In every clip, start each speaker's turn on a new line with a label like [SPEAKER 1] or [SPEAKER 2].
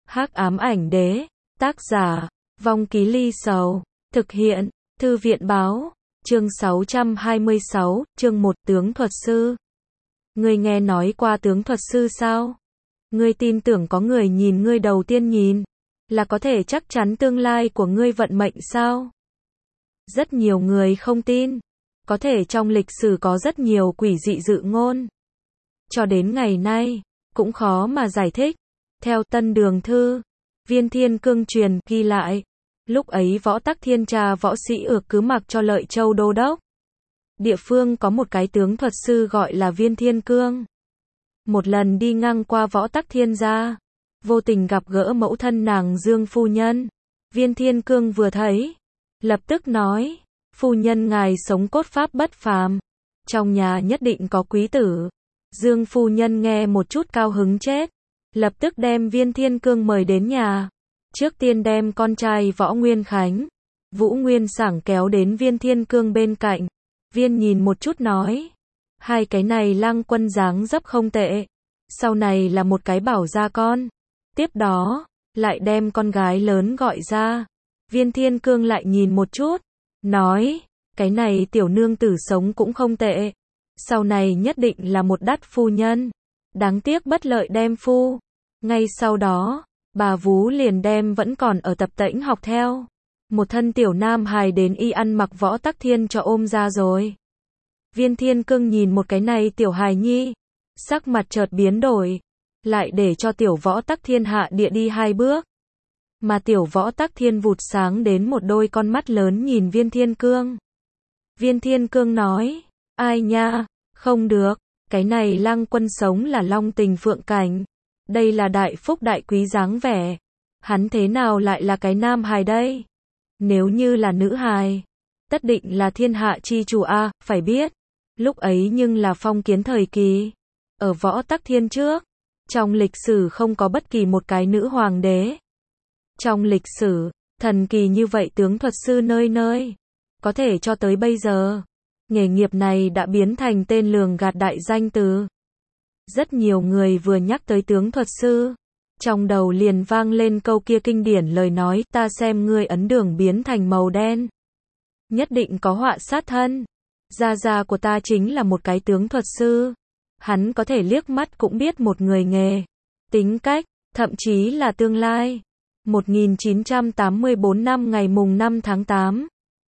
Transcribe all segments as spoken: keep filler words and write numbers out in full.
[SPEAKER 1] Hắc ám ảnh đế, tác giả, Vong Ký Ly Sầu, thực hiện, Thư viện báo, chương sáu trăm hai mươi sáu, chương một tướng thuật sư. Ngươi nghe nói qua tướng thuật sư sao? Ngươi tin tưởng có người nhìn ngươi đầu tiên nhìn, là có thể chắc chắn tương lai của ngươi vận mệnh sao? Rất nhiều người không tin, có thể trong lịch sử có rất nhiều quỷ dị dự ngôn. Cho đến ngày nay, cũng khó mà giải thích. Theo Tân Đường Thư, Viên Thiên Cương truyền ghi lại, lúc ấy Võ Tắc Thiên tra võ sĩ ược cứ mặc cho Lợi Châu đô đốc. Địa phương có một cái tướng thuật sư gọi là Viên Thiên Cương. Một lần đi ngang qua Võ Tắc Thiên gia, vô tình gặp gỡ mẫu thân nàng Dương phu nhân. Viên Thiên Cương vừa thấy, lập tức nói, phu nhân ngài sống cốt pháp bất phàm, trong nhà nhất định có quý tử. Dương phu nhân nghe một chút cao hứng chết, lập tức đem Viên Thiên Cương mời đến nhà. Trước tiên đem con trai Võ Nguyên Khánh, Vũ Nguyên Sảng kéo đến Viên Thiên Cương bên cạnh. Viên nhìn một chút nói, hai cái này lang quân dáng dấp không tệ, sau này là một cái bảo gia con. Tiếp đó, lại đem con gái lớn gọi ra. Viên Thiên Cương lại nhìn một chút, nói, cái này tiểu nương tử sống cũng không tệ, sau này nhất định là một đắt phu nhân. Đáng tiếc bất lợi đem phu. Ngay sau đó, bà Vú liền đem vẫn còn ở tập tễnh học theo một thân tiểu nam hài đến y ăn mặc Võ Tắc Thiên cho ôm ra rồi. Viên Thiên Cương nhìn một cái này tiểu hài nhi, sắc mặt chợt biến đổi, lại để cho tiểu Võ Tắc Thiên hạ địa đi hai bước. Mà tiểu Võ Tắc Thiên vụt sáng đến một đôi con mắt lớn nhìn Viên Thiên Cương. Viên Thiên Cương nói, ai nha, không được, cái này lang quân sống là long tình phượng cảnh, đây là đại phúc đại quý dáng vẻ, hắn thế nào lại là cái nam hài đây? Nếu như là nữ hài, tất định là thiên hạ chi chủ a, à, phải biết, lúc ấy nhưng là phong kiến thời kỳ, ở Võ Tắc Thiên trước, trong lịch sử không có bất kỳ một cái nữ hoàng đế. Trong lịch sử, thần kỳ như vậy tướng thuật sư nơi nơi, có thể cho tới bây giờ, nghề nghiệp này đã biến thành tên lường gạt đại danh từ. Rất nhiều người vừa nhắc tới tướng thuật sư, trong đầu liền vang lên câu kia kinh điển lời nói, ta xem ngươi ấn đường biến thành màu đen, nhất định có họa sát thân. Gia gia của ta chính là một cái tướng thuật sư, hắn có thể liếc mắt cũng biết một người nghề, tính cách, thậm chí là tương lai. một nghìn chín trăm tám mươi tư năm ngày mùng năm tháng tám,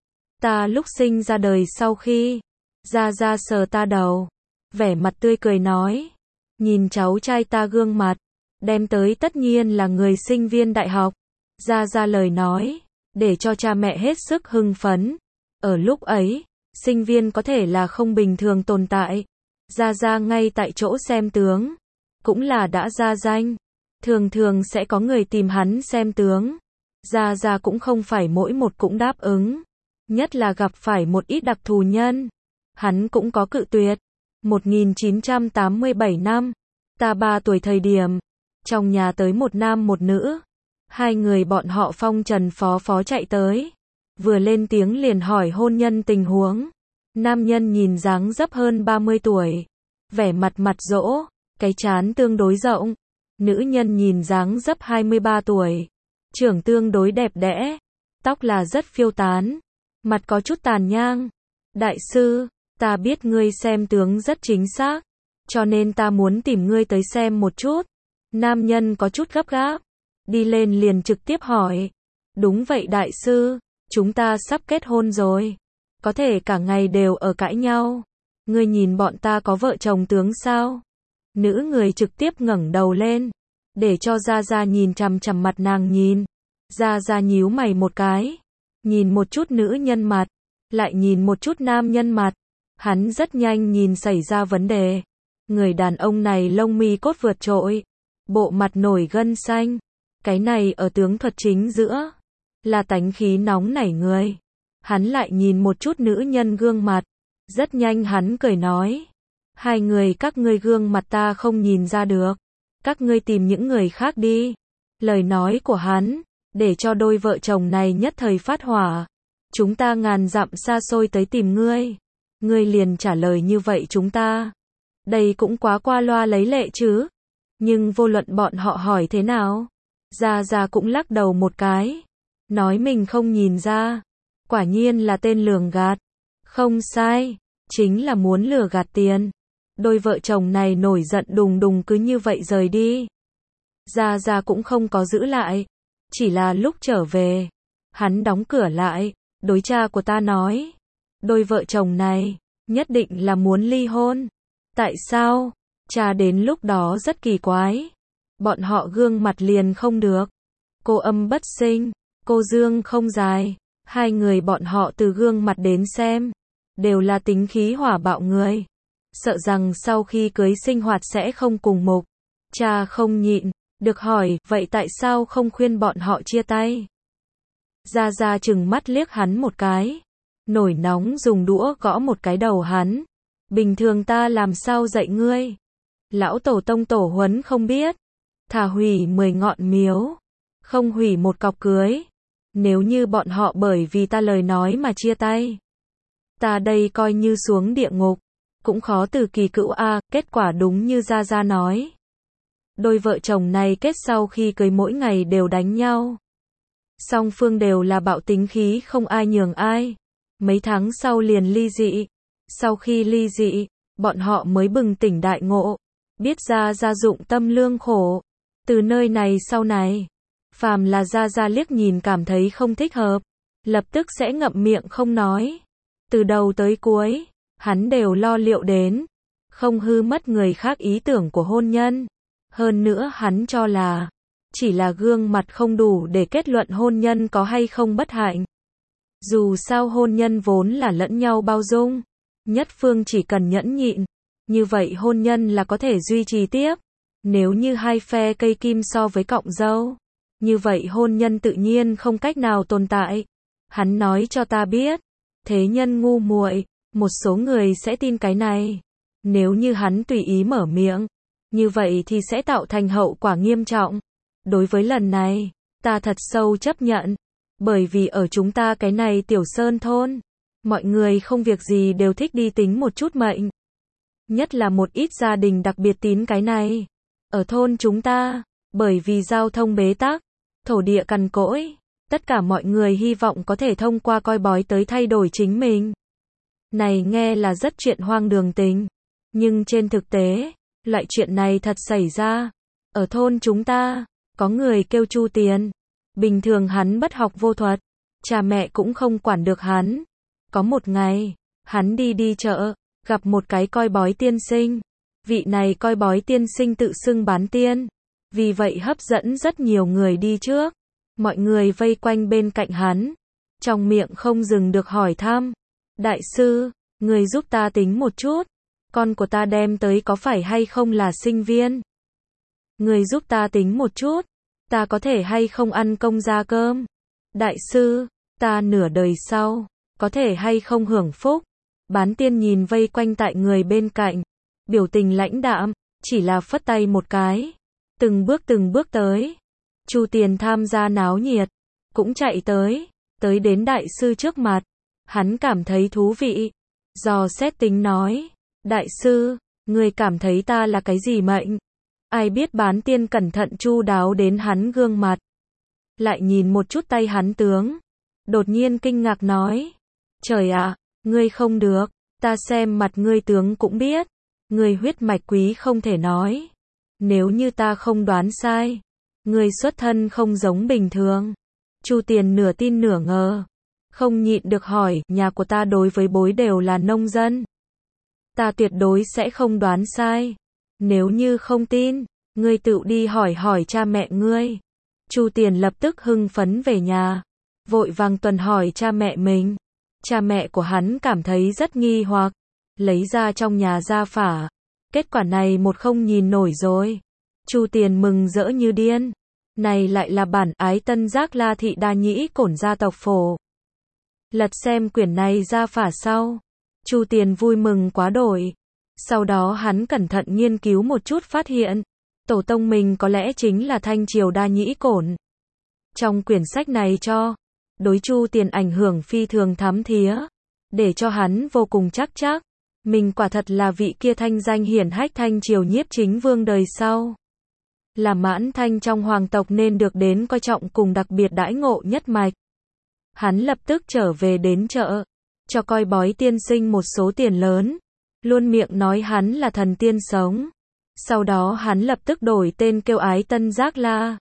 [SPEAKER 1] ta lúc sinh ra đời sau khi, Gia Gia sờ ta đầu, vẻ mặt tươi cười nói, nhìn cháu trai ta gương mặt, đem tới tất nhiên là người sinh viên đại học. Gia Gia lời nói, để cho cha mẹ hết sức hưng phấn. Ở lúc ấy, sinh viên có thể là không bình thường tồn tại. Gia Gia ngay tại chỗ xem tướng, cũng là đã ra danh. Thường thường sẽ có người tìm hắn xem tướng. Gia Gia cũng không phải mỗi một cũng đáp ứng. Nhất là gặp phải một ít đặc thù nhân, hắn cũng có cự tuyệt. một nghìn chín trăm tám mươi bảy năm, ta ba tuổi thời điểm, trong nhà tới một nam một nữ. Hai người bọn họ phong trần phó phó chạy tới. Vừa lên tiếng liền hỏi hôn nhân tình huống. Nam nhân nhìn dáng dấp hơn ba mươi tuổi. Vẻ mặt mặt dỗ, cái trán tương đối rộng. Nữ nhân nhìn dáng dấp hai mươi ba tuổi. Trưởng tương đối đẹp đẽ. Tóc là rất phiêu tán. Mặt có chút tàn nhang. Đại sư, ta biết ngươi xem tướng rất chính xác, cho nên ta muốn tìm ngươi tới xem một chút. Nam nhân có chút gấp gáp, đi lên liền trực tiếp hỏi. Đúng vậy đại sư, chúng ta sắp kết hôn rồi, có thể cả ngày đều ở cãi nhau. Ngươi nhìn bọn ta có vợ chồng tướng sao? Nữ người trực tiếp ngẩng đầu lên, để cho Gia Gia nhìn chằm chằm mặt nàng nhìn. Gia Gia nhíu mày một cái, nhìn một chút nữ nhân mặt, lại nhìn một chút nam nhân mặt. Hắn rất nhanh nhìn xảy ra vấn đề. Người đàn ông này lông mi cốt vượt trội, bộ mặt nổi gân xanh. Cái này ở tướng thuật chính giữa, là tánh khí nóng nảy người. Hắn lại nhìn một chút nữ nhân gương mặt. Rất nhanh hắn cười nói, hai người các ngươi gương mặt ta không nhìn ra được, các ngươi tìm những người khác đi. Lời nói của hắn, để cho đôi vợ chồng này nhất thời phát hỏa. Chúng ta ngàn dặm xa xôi tới tìm ngươi, ngươi liền trả lời như vậy chúng ta. Đây cũng quá qua loa lấy lệ chứ. Nhưng vô luận bọn họ hỏi thế nào, Gia Gia cũng lắc đầu một cái, nói mình không nhìn ra. Quả nhiên là tên lường gạt. Không sai, chính là muốn lừa gạt tiền. Đôi vợ chồng này nổi giận đùng đùng cứ như vậy rời đi. Gia Gia cũng không có giữ lại, chỉ là lúc trở về, hắn đóng cửa lại, đối cha của ta nói, đôi vợ chồng này, nhất định là muốn ly hôn. Tại sao? Cha đến lúc đó rất kỳ quái. Bọn họ gương mặt liền không được. Cô âm bất sinh, cô dương không dài. Hai người bọn họ từ gương mặt đến xem, đều là tính khí hỏa bạo người. Sợ rằng sau khi cưới sinh hoạt sẽ không cùng mục. Cha không nhịn, được hỏi, vậy tại sao không khuyên bọn họ chia tay? Gia Gia chừng mắt liếc hắn một cái, nổi nóng dùng đũa gõ một cái đầu hắn. Bình thường ta làm sao dạy ngươi? Lão tổ tông tổ huấn không biết. Thà hủy mười ngọn miếu, không hủy một cọc cưới. Nếu như bọn họ bởi vì ta lời nói mà chia tay, ta đây coi như xuống địa ngục, cũng khó từ kỳ cựu a. Kết quả đúng như Gia Gia nói. Đôi vợ chồng này kết sau khi cưới mỗi ngày đều đánh nhau. Song phương đều là bạo tính khí không ai nhường ai. Mấy tháng sau liền ly dị. Sau khi ly dị, bọn họ mới bừng tỉnh đại ngộ, biết Gia Gia dụng tâm lương khổ. Từ nơi này sau này, phàm là Gia Gia liếc nhìn cảm thấy không thích hợp, lập tức sẽ ngậm miệng không nói. Từ đầu tới cuối, hắn đều lo liệu đến, không hư mất người khác ý tưởng của hôn nhân. Hơn nữa hắn cho là, chỉ là gương mặt không đủ để kết luận hôn nhân có hay không bất hạnh. Dù sao hôn nhân vốn là lẫn nhau bao dung, nhất phương chỉ cần nhẫn nhịn, như vậy hôn nhân là có thể duy trì tiếp. Nếu như hai phe cây kim so với cọng dâu, như vậy hôn nhân tự nhiên không cách nào tồn tại. Hắn nói cho ta biết, thế nhân ngu muội, một số người sẽ tin cái này. Nếu như hắn tùy ý mở miệng, như vậy thì sẽ tạo thành hậu quả nghiêm trọng. Đối với lần này, ta thật sâu chấp nhận, bởi vì ở chúng ta cái này tiểu sơn thôn, mọi người không việc gì đều thích đi tính một chút mệnh. Nhất là một ít gia đình đặc biệt tín cái này. Ở thôn chúng ta, bởi vì giao thông bế tắc, thổ địa cằn cỗi, tất cả mọi người hy vọng có thể thông qua coi bói tới thay đổi chính mình. Này nghe là rất chuyện hoang đường tính, nhưng trên thực tế, loại chuyện này thật xảy ra. Ở thôn chúng ta, có người kêu Chu Tiền. Bình thường hắn bất học vô thuật, cha mẹ cũng không quản được hắn. Có một ngày, hắn đi đi chợ, gặp một cái coi bói tiên sinh. Vị này coi bói tiên sinh tự xưng bán tiên, vì vậy hấp dẫn rất nhiều người đi trước. Mọi người vây quanh bên cạnh hắn, trong miệng không dừng được hỏi thăm. Đại sư, người giúp ta tính một chút, con của ta đem tới có phải hay không là sinh viên? Người giúp ta tính một chút, ta có thể hay không ăn công gia cơm? Đại sư, ta nửa đời sau, có thể hay không hưởng phúc? Bán tiên nhìn vây quanh tại người bên cạnh, biểu tình lãnh đạm, chỉ là phất tay một cái, từng bước từng bước tới. Chu Tiền tham gia náo nhiệt, cũng chạy tới, tới đến đại sư trước mặt. Hắn cảm thấy thú vị, dò xét tính nói, đại sư, người cảm thấy ta là cái gì mệnh? Ai biết bán tiên cẩn thận chu đáo đến hắn gương mặt, lại nhìn một chút tay hắn tướng, đột nhiên kinh ngạc nói, trời ạ, ngươi không được, ta xem mặt ngươi tướng cũng biết, ngươi huyết mạch quý không thể nói. Nếu như ta không đoán sai, ngươi xuất thân không giống bình thường. Chu Tiền nửa tin nửa ngờ, không nhịn được hỏi, nhà của ta đối với bối đều là nông dân. Ta tuyệt đối sẽ không đoán sai. Nếu như không tin, ngươi tự đi hỏi hỏi cha mẹ ngươi. Chu Tiền lập tức hưng phấn về nhà, vội vàng tuần hỏi cha mẹ mình. Cha mẹ của hắn cảm thấy rất nghi hoặc, lấy ra trong nhà gia phả. Kết quả này một không nhìn nổi rồi. Chu Tiền mừng rỡ như điên. Này lại là bản Ái Tân Giác La Thị Đa Nhĩ Cổn gia tộc phổ. Lật xem quyển này gia phả sau, Chu Tiền vui mừng quá đổi. Sau đó hắn cẩn thận nghiên cứu một chút phát hiện, tổ tông mình có lẽ chính là Thanh Triều Đa Nhĩ Cổn. Trong quyển sách này cho, đối Chu Tiền ảnh hưởng phi thường thắm thía, để cho hắn vô cùng chắc chắc, mình quả thật là vị kia thanh danh hiển hách Thanh Triều nhiếp chính vương đời sau. là mãn thanh trong hoàng tộc nên được đến coi trọng cùng đặc biệt đãi ngộ nhất mạch. Hắn lập tức trở về đến chợ, cho coi bói tiên sinh một số tiền lớn, luôn miệng nói hắn là thần tiên sống. Sau đó hắn lập tức đổi tên kêu Ái Tân Giác La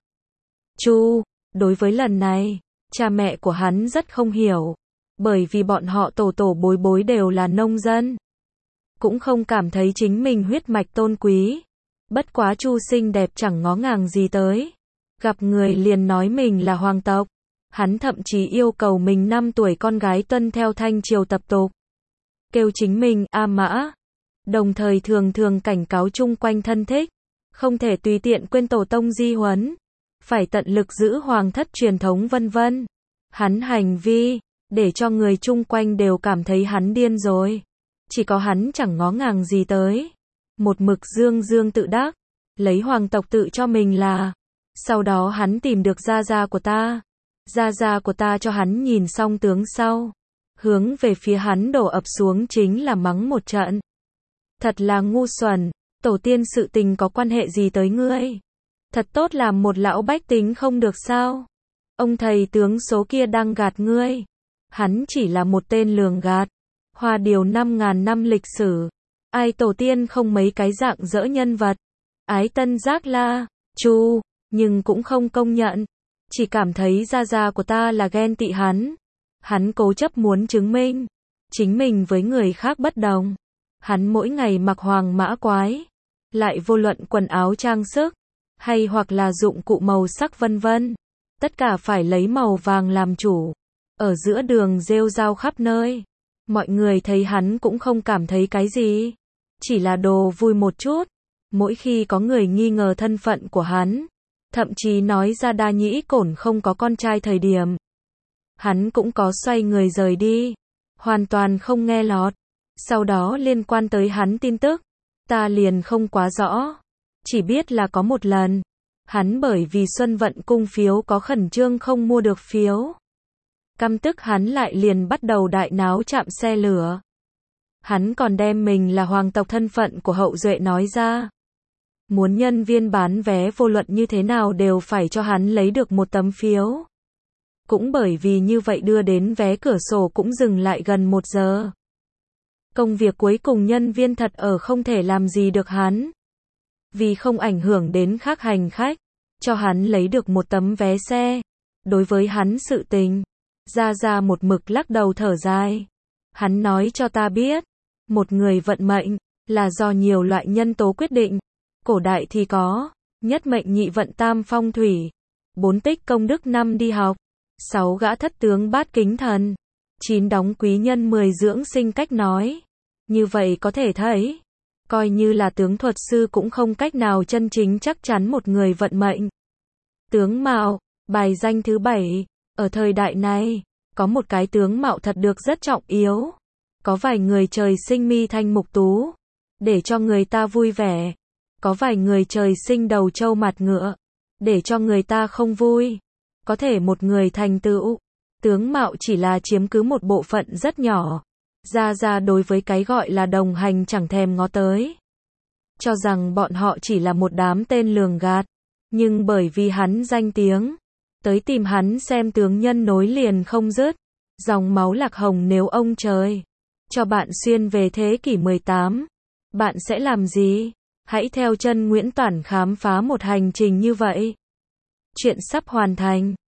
[SPEAKER 1] Chu. Đối với lần này, cha mẹ của hắn rất không hiểu, bởi vì bọn họ tổ tổ bối bối đều là nông dân, cũng không cảm thấy chính mình huyết mạch tôn quý. Bất quá Chu xinh đẹp chẳng ngó ngàng gì tới, gặp người liền nói mình là hoàng tộc. Hắn thậm chí yêu cầu mình năm tuổi con gái tuân theo thanh triều tập tục, kêu chính mình A Mã, đồng thời thường thường cảnh cáo chung quanh thân thích, không thể tùy tiện quên tổ tông di huấn, phải tận lực giữ hoàng thất truyền thống vân vân. Hắn hành vi, để cho người chung quanh đều cảm thấy hắn điên rồi. Chỉ có hắn chẳng ngó ngàng gì tới, một mực dương dương tự đắc, lấy hoàng tộc tự cho mình là. Sau đó hắn tìm được gia gia của ta. Gia gia của ta cho hắn nhìn xong tướng sau, hướng về phía hắn đổ ập xuống chính là mắng một trận. Thật là ngu xuẩn, tổ tiên sự tình có quan hệ gì tới ngươi? Thật tốt làm một lão bách tính không được sao? Ông thầy tướng số kia đang gạt ngươi. Hắn chỉ là một tên lường gạt. Hoa điều năm ngàn năm lịch sử, ai tổ tiên không mấy cái dạng dỡ nhân vật. Ái Tân Giác La Chu, nhưng cũng không công nhận. Chỉ cảm thấy gia gia của ta là ghen tị hắn. Hắn cố chấp muốn chứng minh chính mình với người khác bất đồng. Hắn mỗi ngày mặc hoàng mã quái, lại vô luận quần áo trang sức, hay hoặc là dụng cụ màu sắc vân vân, tất cả phải lấy màu vàng làm chủ. Ở giữa đường rêu rao khắp nơi, mọi người thấy hắn cũng không cảm thấy cái gì, chỉ là đồ vui một chút. Mỗi khi có người nghi ngờ thân phận của hắn, thậm chí nói ra Đa Nhĩ Cổn không có con trai thời điểm, hắn cũng có xoay người rời đi, hoàn toàn không nghe lọt. Sau đó liên quan tới hắn tin tức, ta liền không quá rõ, chỉ biết là có một lần, hắn bởi vì Xuân Vận cung phiếu có khẩn trương không mua được phiếu, căm tức hắn lại liền bắt đầu đại náo chạm xe lửa. Hắn còn đem mình là hoàng tộc thân phận của hậu duệ nói ra, muốn nhân viên bán vé vô luận như thế nào đều phải cho hắn lấy được một tấm phiếu. Cũng bởi vì như vậy đưa đến vé cửa sổ cũng dừng lại gần một giờ. Công việc cuối cùng nhân viên thật ở không thể làm gì được hắn. Vì không ảnh hưởng đến khác hành khách, cho hắn lấy được một tấm vé xe. Đối với hắn sự tình, Gia Gia một mực lắc đầu thở dài. Hắn nói cho ta biết, một người vận mệnh, là do nhiều loại nhân tố quyết định. Cổ đại thì có, nhất mệnh nhị vận tam phong thủy, bốn tích công đức năm đi học, sáu gã thất tướng bát kính thần, chín đóng quý nhân mười dưỡng sinh cách nói. Như vậy có thể thấy, coi như là tướng thuật sư cũng không cách nào chân chính chắc chắn một người vận mệnh. Tướng mạo, bài danh thứ bảy, ở thời đại này, có một cái tướng mạo thật được rất trọng yếu. Có vài người trời sinh mi thanh mục tú, để cho người ta vui vẻ. Có vài người trời sinh đầu trâu mặt ngựa, để cho người ta không vui. Có thể một người thành tựu, tướng mạo chỉ là chiếm cứ một bộ phận rất nhỏ. Gia Gia đối với cái gọi là đồng hành chẳng thèm ngó tới, cho rằng bọn họ chỉ là một đám tên lường gạt. Nhưng bởi vì hắn danh tiếng, tới tìm hắn xem tướng nhân nối liền không dứt. Dòng máu Lạc Hồng nếu ông trời cho bạn xuyên về thế kỷ mười tám, bạn sẽ làm gì? Hãy theo chân Nguyễn Toản khám phá một hành trình như vậy. Chuyện sắp hoàn thành.